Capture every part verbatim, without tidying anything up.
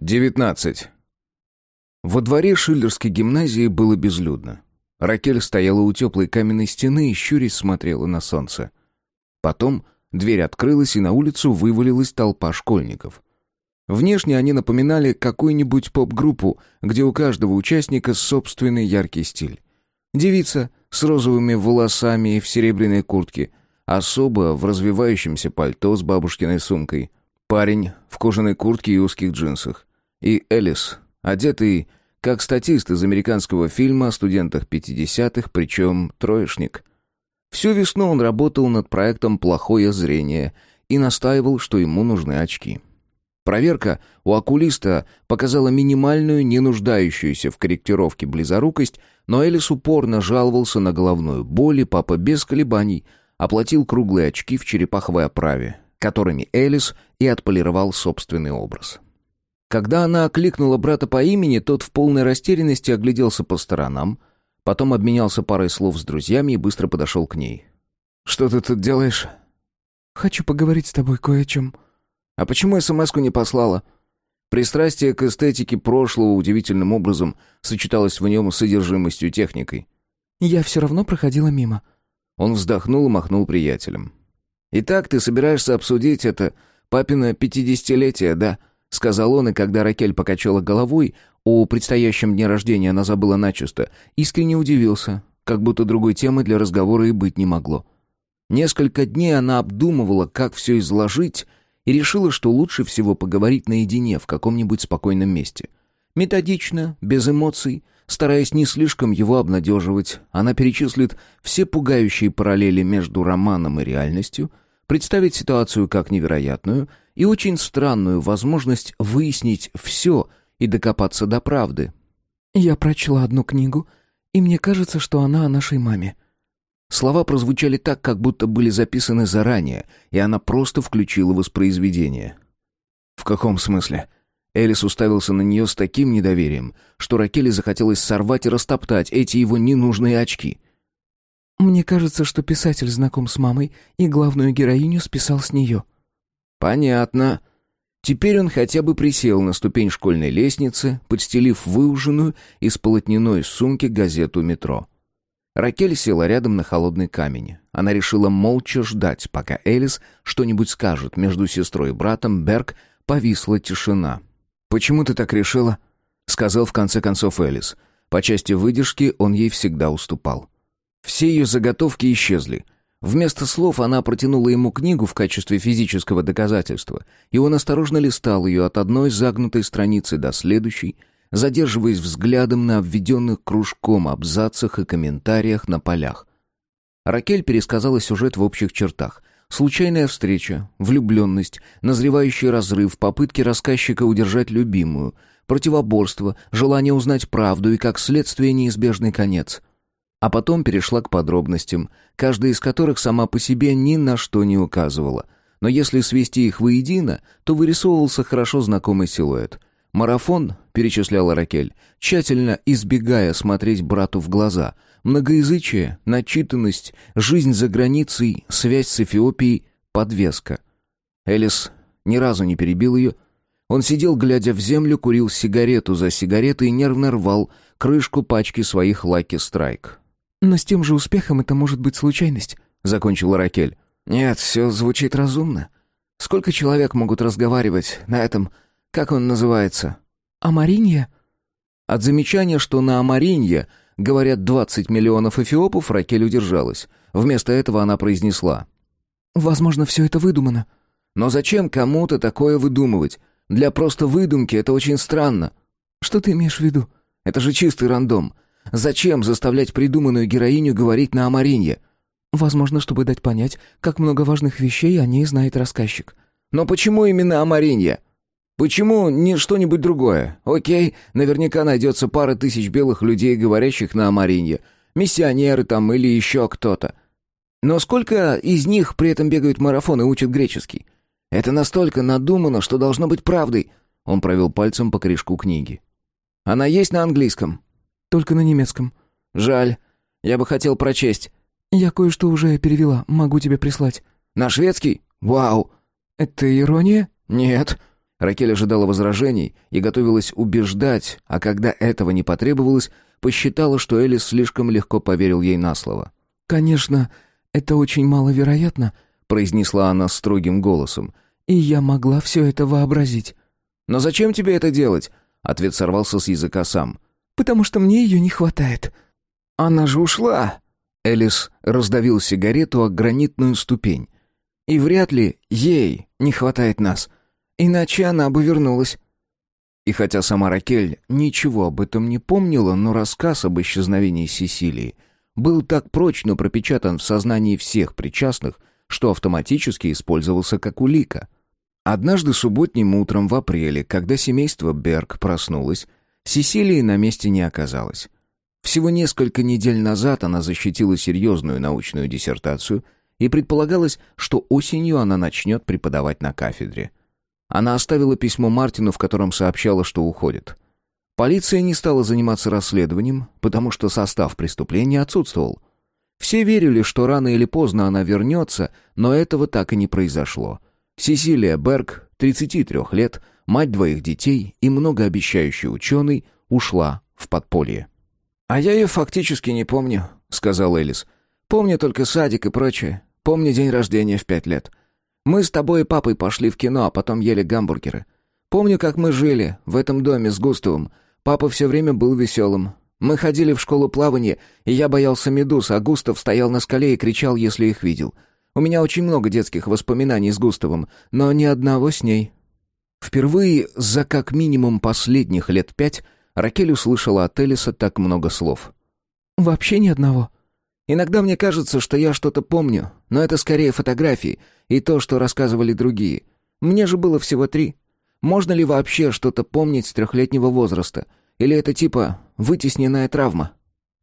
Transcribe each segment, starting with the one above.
девятнадцать. Во дворе Шиллерской гимназии было безлюдно. Ракель стояла у теплой каменной стены и щурясь смотрела на солнце. Потом дверь открылась, и на улицу вывалилась толпа школьников. Внешне они напоминали какую-нибудь поп-группу, где у каждого участника собственный яркий стиль. Девица с розовыми волосами и в серебряной куртке, особо в развивающемся пальто с бабушкиной сумкой, парень в кожаной куртке и узких джинсах, и Элис, одетый как статист из американского фильма о студентах пятидесятых, причем троечник. Всю весну он работал над проектом «Плохое зрение» и настаивал, что ему нужны очки. Проверка у окулиста показала минимальную, не нуждающуюся в корректировке близорукость, но Элис упорно жаловался на головную боль, и папа без колебаний оплатил круглые очки в черепаховой оправе, которыми Элис и отполировал собственный образ. Когда она окликнула брата по имени, тот в полной растерянности огляделся по сторонам, потом обменялся парой слов с друзьями и быстро подошел к ней. «Что ты тут делаешь?» «Хочу поговорить с тобой кое о чем». «А почему эс-эм-эску не послала?» Пристрастие к эстетике прошлого удивительным образом сочеталось в нем с содержимостью техникой. «Я все равно проходила мимо». Он вздохнул и махнул приятелям. «Итак, ты собираешься обсудить это папино пятидесятилетие, да?» — сказал он, и когда Ракель покачала головой, о предстоящем дне рождения она забыла начисто, искренне удивился, как будто другой темы для разговора и быть не могло. Несколько дней она обдумывала, как все изложить, и решила, что лучше всего поговорить наедине в каком-нибудь спокойном месте. Методично, без эмоций, стараясь не слишком его обнадеживать, она перечислит все пугающие параллели между романом и реальностью, представить ситуацию как невероятную и очень странную возможность выяснить все и докопаться до правды. «Я прочла одну книгу, и мне кажется, что она о нашей маме». Слова прозвучали так, как будто были записаны заранее, и она просто включила воспроизведение. «В каком смысле?» Элис уставился на нее с таким недоверием, что Ракели захотелось сорвать и растоптать эти его ненужные очки. «Мне кажется, что писатель знаком с мамой, и главную героиню списал с нее». «Понятно». Теперь он хотя бы присел на ступень школьной лестницы, подстелив выуженную из полотняной сумки газету «Метро». Ракель села рядом на холодный камень. Она решила молча ждать, пока Элис что-нибудь скажет. Между сестрой и братом Берг повисла тишина. «Почему ты так решила?» — сказал в конце концов Элис. По части выдержки он ей всегда уступал. Все ее заготовки исчезли. Вместо слов она протянула ему книгу в качестве физического доказательства, и он осторожно листал ее от одной загнутой страницы до следующей, задерживаясь взглядом на обведенных кружком абзацах и комментариях на полях. Ракель пересказала сюжет в общих чертах. Случайная встреча, влюбленность, назревающий разрыв, попытки рассказчика удержать любимую, противоборство, желание узнать правду и, как следствие, неизбежный конец. А потом перешла к подробностям, каждая из которых сама по себе ни на что не указывала. Но если свести их воедино, то вырисовывался хорошо знакомый силуэт. «Марафон», — перечисляла Ракель, тщательно избегая смотреть брату в глаза. Многоязычие, начитанность, жизнь за границей, связь с Эфиопией, подвеска. Элис ни разу не перебил ее. Он сидел, глядя в землю, курил сигарету за сигаретой и нервно рвал крышку пачки своих Lucky Strike. «Но с тем же успехом это может быть случайность», — закончила Ракель. «Нет, все звучит разумно. Сколько человек могут разговаривать на этом... Как он называется?» «Амаринья?» От замечания, что на Амаринье говорят двадцать миллионов эфиопов, Ракель удержалась. Вместо этого она произнесла: «Возможно, все это выдумано». «Но зачем кому-то такое выдумывать? Для просто выдумки это очень странно». «Что ты имеешь в виду?» «Это же чистый рандом. Зачем заставлять придуманную героиню говорить на Амаринье?» «Возможно, чтобы дать понять, как много важных вещей о ней знает рассказчик». «Но почему именно Амаринья? Почему не что-нибудь другое? Окей, наверняка найдется пара тысяч белых людей, говорящих на амаринье. Миссионеры там или еще кто-то. Но сколько из них при этом бегают марафон и учат греческий? Это настолько надумано, что должно быть правдой». Он провел пальцем по корешку книги. «Она есть на английском?» «Только на немецком». «Жаль. Я бы хотел прочесть». «Я кое-что уже перевела. Могу тебе прислать». «На шведский? Вау!» «Это ирония?» «Нет». Ракель ожидала возражений и готовилась убеждать, а когда этого не потребовалось, посчитала, что Элис слишком легко поверил ей на слово. «Конечно, это очень маловероятно», — произнесла она строгим голосом, «и я могла все это вообразить». «Но зачем тебе это делать?» — ответ сорвался с языка сам. «Потому что мне ее не хватает». «Она же ушла!» Элис раздавил сигарету о гранитную ступень. «И вряд ли ей не хватает нас. Иначе она бы вернулась». И хотя сама Ракель ничего об этом не помнила, но рассказ об исчезновении Сесилии был так прочно пропечатан в сознании всех причастных, что автоматически использовался как улика. Однажды субботним утром в апреле, когда семейство Берг проснулось, Сесилии на месте не оказалось. Всего несколько недель назад она защитила серьезную научную диссертацию, и предполагалось, что осенью она начнет преподавать на кафедре. Она оставила письмо Мартину, в котором сообщала, что уходит. Полиция не стала заниматься расследованием, потому что состав преступления отсутствовал. Все верили, что рано или поздно она вернется, но этого так и не произошло. Сесилия Берг, тридцати трёх лет, мать двоих детей и многообещающий ученый, ушла в подполье. «А я ее фактически не помню», — сказал Элис. «Помню только садик и прочее. Помню день рождения в пять лет. Мы с тобой и папой пошли в кино, а потом ели гамбургеры. Помню, как мы жили в этом доме с Густавом. Папа все время был веселым. Мы ходили в школу плавания, и я боялся медуз, а Густав стоял на скале и кричал, если их видел. У меня очень много детских воспоминаний с Густавом, но ни одного с ней». Впервые за как минимум последних лет пять Ракель услышала от Элиса так много слов. «Вообще ни одного?» «Иногда мне кажется, что я что-то помню, но это скорее фотографии и то, что рассказывали другие. Мне же было всего три. Можно ли вообще что-то помнить с трехлетнего возраста? Или это типа вытесненная травма?»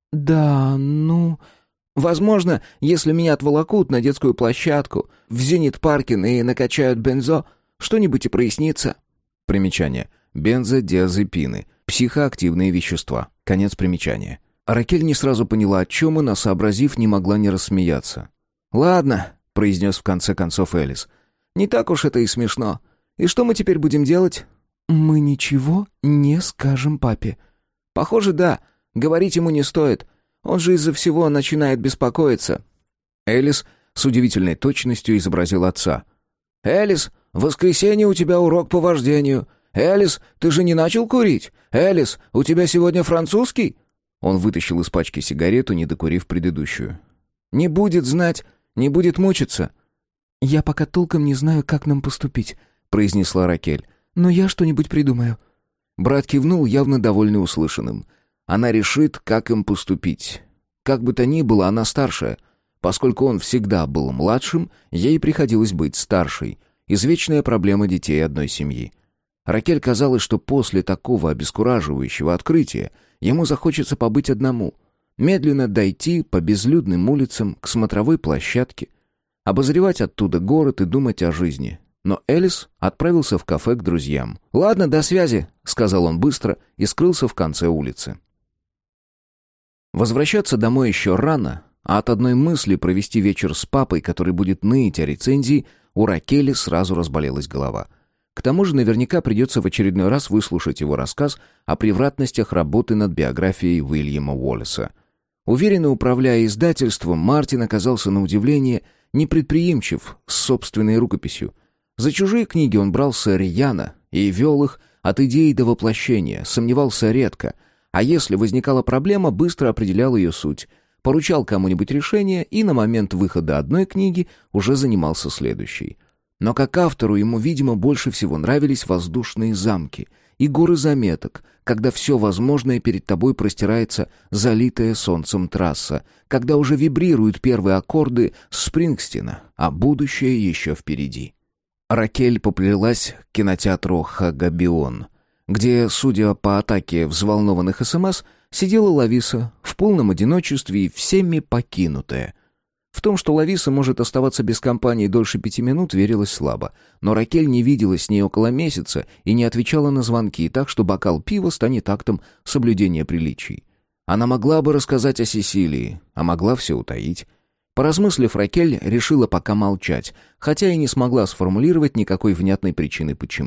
«Да, ну...» «Возможно, если меня отволокут на детскую площадку, в Зенит-парке и накачают бензо, что-нибудь и прояснится». Примечание. Бензодиазепины. Психоактивные вещества. Конец примечания. Ракель не сразу поняла, о чем она, сообразив, не могла не рассмеяться. «Ладно», — произнес в конце концов Элис. «Не так уж это и смешно. И что мы теперь будем делать?» «Мы ничего не скажем папе». «Похоже, да. Говорить ему не стоит. Он же из-за всего начинает беспокоиться». Элис с удивительной точностью изобразил отца. «Элис, в воскресенье у тебя урок по вождению. Элис, ты же не начал курить? Элис, у тебя сегодня французский?» Он вытащил из пачки сигарету, не докурив предыдущую. «Не будет знать, не будет мучиться». «Я пока толком не знаю, как нам поступить», — произнесла Ракель. «Но я что-нибудь придумаю». Брат кивнул, явно довольный услышанным. Она решит, как им поступить. Как бы то ни было, она старшая. Поскольку он всегда был младшим, ей приходилось быть старшей. Извечная проблема детей одной семьи. Ракель казалось, что после такого обескураживающего открытия ему захочется побыть одному, медленно дойти по безлюдным улицам к смотровой площадке, обозревать оттуда город и думать о жизни. Но Элис отправился в кафе к друзьям. «Ладно, до связи», — сказал он быстро и скрылся в конце улицы. Возвращаться домой еще рано, а от одной мысли провести вечер с папой, который будет ныть о рецензии, у Ракели сразу разболелась голова. К тому же наверняка придется в очередной раз выслушать его рассказ о превратностях работы над биографией Уильяма Уоллеса. Уверенно управляя издательством, Мартин оказался на удивление непредприимчив с собственной рукописью. За чужие книги он брался рьяно и вел их от идеи до воплощения, сомневался редко, а если возникала проблема, быстро определял ее суть, поручал кому-нибудь решение и на момент выхода одной книги уже занимался следующей. Но как автору ему, видимо, больше всего нравились воздушные замки и горы заметок, когда все возможное перед тобой простирается залитая солнцем трасса, когда уже вибрируют первые аккорды Спрингстина, а будущее еще впереди. Ракель поплелась к кинотеатру «Хагабион», где, судя по атаке взволнованных СМС, сидела Лависа в полном одиночестве и всеми покинутая. В том, что Лависа может оставаться без компании дольше пяти минут, верилось слабо. Но Ракель не виделась с ней около месяца и не отвечала на звонки, так что бокал пива станет актом соблюдения приличий. Она могла бы рассказать о Сесилии, а могла все утаить. Поразмыслив, Ракель решила пока молчать, хотя и не смогла сформулировать никакой внятной причины почему.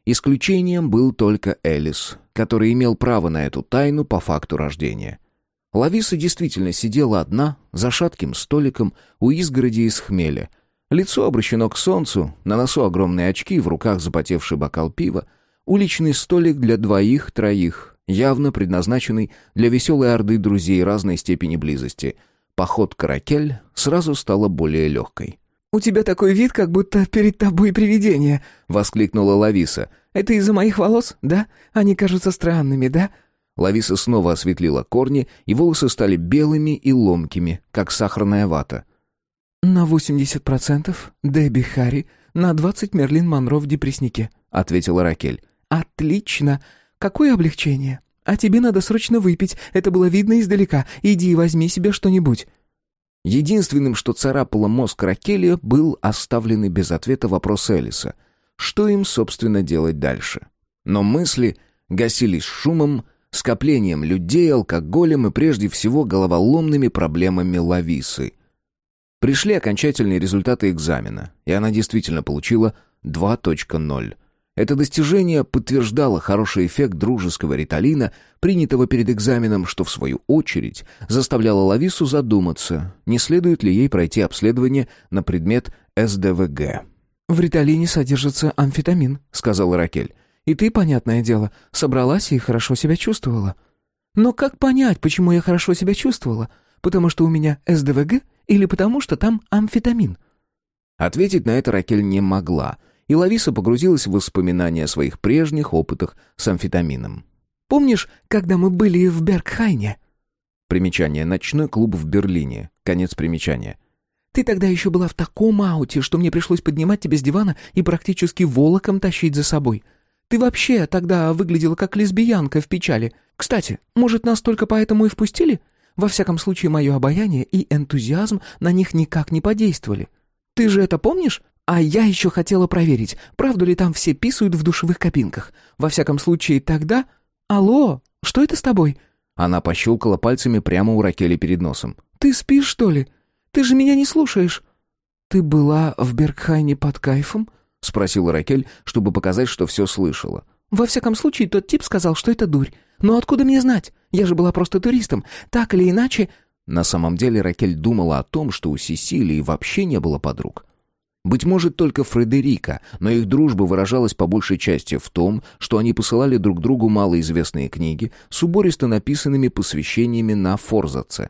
Исключением был только Элис, который имел право на эту тайну по факту рождения. Лависа действительно сидела одна, за шатким столиком, у изгороди из хмеля. Лицо обращено к солнцу, на носу огромные очки, в руках запотевший бокал пива. Уличный столик для двоих-троих, явно предназначенный для веселой орды друзей разной степени близости. Походка Ракель сразу стала более легкой. «У тебя такой вид, как будто перед тобой привидение!» — воскликнула Лависа. «Это из-за моих волос, да? Они кажутся странными, да?» Лависа снова осветлила корни, и волосы стали белыми и ломкими, как сахарная вата. «На восемьдесят процентов Дебби Харри, на двадцать Мерлин Монро в депресснике», — ответила Ракель. «Отлично! Какое облегчение! А тебе надо срочно выпить, это было видно издалека. Иди и возьми себе что-нибудь». Единственным, что царапало мозг Ракели, был оставленный без ответа вопрос Элиса. Что им, собственно, делать дальше? Но мысли гасились шумом, скоплением людей, алкоголем и прежде всего головоломными проблемами Лависы. Пришли окончательные результаты экзамена, и она действительно получила два ноль. Это достижение подтверждало хороший эффект дружеского риталина, принятого перед экзаменом, что в свою очередь заставляло Лавису задуматься, не следует ли ей пройти обследование на предмет эс дэ вэ гэ. «В риталине содержится амфетамин», — сказала Ракель. «И ты, понятное дело, собралась и хорошо себя чувствовала». «Но как понять, почему я хорошо себя чувствовала? Потому что у меня эс дэ вэ гэ или потому что там амфетамин?» Ответить на это Ракель не могла, и Лависа погрузилась в воспоминания о своих прежних опытах с амфетамином. «Помнишь, когда мы были в Бергхайне?» Примечание. Ночной клуб в Берлине. Конец примечания. «Ты тогда еще была в таком ауте, что мне пришлось поднимать тебя с дивана и практически волоком тащить за собой. Ты вообще тогда выглядела как лесбиянка в печали. Кстати, может, нас только поэтому и впустили? Во всяком случае, мое обаяние и энтузиазм на них никак не подействовали. Ты же это помнишь? А я еще хотела проверить, правду ли там все писают в душевых кабинках. Во всяком случае, тогда... Алло, что это с тобой?» Она пощелкала пальцами прямо у Ракели перед носом. «Ты спишь, что ли? Ты же меня не слушаешь». «Ты была в Бергхайне под кайфом?» — спросила Ракель, чтобы показать, что все слышала. «Во всяком случае, тот тип сказал, что это дурь. Но откуда мне знать? Я же была просто туристом. Так или иначе...» На самом деле Ракель думала о том, что у Сесилии вообще не было подруг. Быть может, только Фредерика, но их дружба выражалась по большей части в том, что они посылали друг другу малоизвестные книги с убористо написанными посвящениями на форзаце.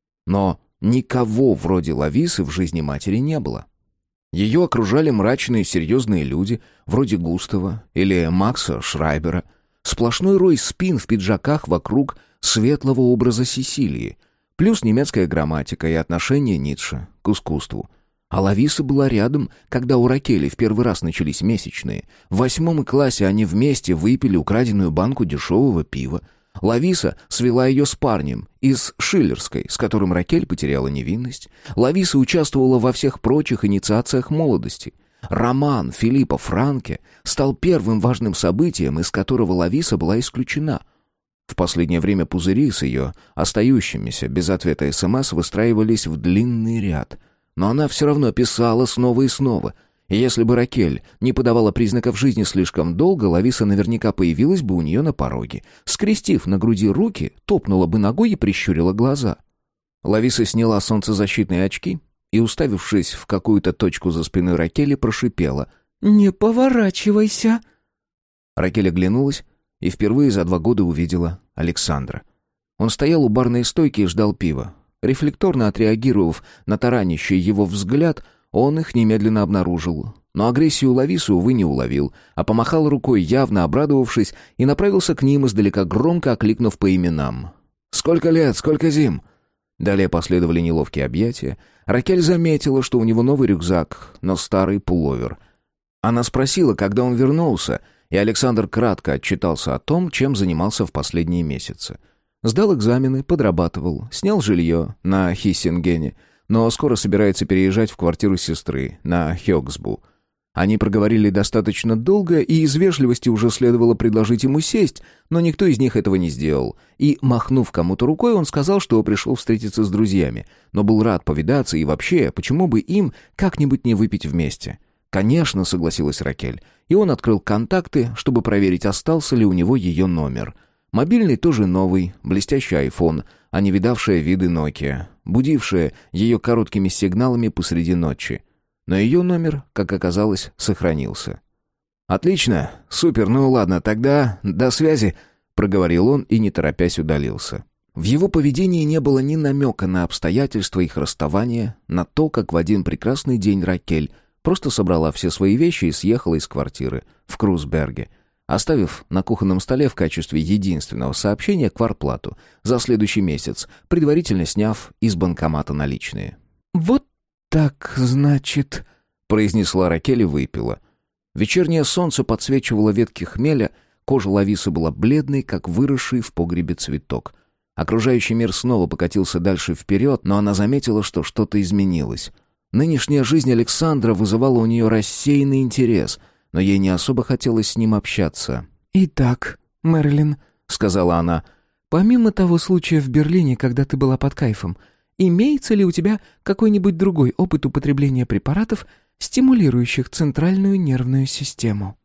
Но никого вроде Лависы в жизни матери не было. Ее окружали мрачные серьезные люди, вроде Густава или Макса Шрайбера, сплошной рой спин в пиджаках вокруг светлого образа Сесилии, плюс немецкая грамматика и отношение Ницше к искусству. А Лависа была рядом, когда у Ракели в первый раз начались месячные. В восьмом классе они вместе выпили украденную банку дешевого пива. Лависа свела ее с парнем из Шиллерской, с которым Ракель потеряла невинность. Лависа участвовала во всех прочих инициациях молодости. Роман Филиппа Франке стал первым важным событием, из которого Лависа была исключена. В последнее время пузыри с ее остающимися без ответа СМС выстраивались в длинный ряд. Но она все равно писала снова и снова. И если бы Ракель не подавала признаков жизни слишком долго, Лависа наверняка появилась бы у нее на пороге. Скрестив на груди руки, топнула бы ногой и прищурила глаза. Лависа сняла солнцезащитные очки и, уставившись в какую-то точку за спиной Ракели, прошипела: «Не поворачивайся!» Ракель оглянулась и впервые за два года увидела Александра. Он стоял у барной стойки и ждал пива. Рефлекторно отреагировав на таранящий его взгляд, он их немедленно обнаружил. Но агрессию Лависы, увы, не уловил, а помахал рукой, явно обрадовавшись, и направился к ним, издалека громко окликнув по именам. «Сколько лет? Сколько зим?» Далее последовали неловкие объятия. Ракель заметила, что у него новый рюкзак, но старый пуловер. Она спросила, когда он вернулся, и Александр кратко отчитался о том, чем занимался в последние месяцы. Сдал экзамены, подрабатывал, снял жилье на Хиссингене, но скоро собирается переезжать в квартиру сестры на Хёгсбу. Они проговорили достаточно долго, и из вежливости уже следовало предложить ему сесть, но никто из них этого не сделал. И, махнув кому-то рукой, он сказал, что пришел встретиться с друзьями, но был рад повидаться и вообще, почему бы им как-нибудь не выпить вместе. «Конечно», — согласилась Ракель. И он открыл контакты, чтобы проверить, остался ли у него ее номер. Мобильный тоже новый, блестящий айфон, а не видавшая виды Nokia, будившая ее короткими сигналами посреди ночи. Но ее номер, как оказалось, сохранился. «Отлично, супер, ну ладно, тогда до связи», — проговорил он и, не торопясь, удалился. В его поведении не было ни намека на обстоятельства их расставания, на то, как в один прекрасный день Ракель просто собрала все свои вещи и съехала из квартиры в Крузберге, оставив на кухонном столе в качестве единственного сообщения квартплату за следующий месяц, предварительно сняв из банкомата наличные. «Вот так, значит», — произнесла Ракель и выпила. Вечернее солнце подсвечивало ветки хмеля, кожа Лависы была бледной, как выросший в погребе цветок. Окружающий мир снова покатился дальше вперед, но она заметила, что что-то изменилось. Нынешняя жизнь Александра вызывала у нее рассеянный интерес, но ей не особо хотелось с ним общаться. «Итак, Мэрилин», — сказала она, — «помимо того случая в Берлине, когда ты была под кайфом, имеется ли у тебя какой-нибудь другой опыт употребления препаратов, стимулирующих центральную нервную систему?»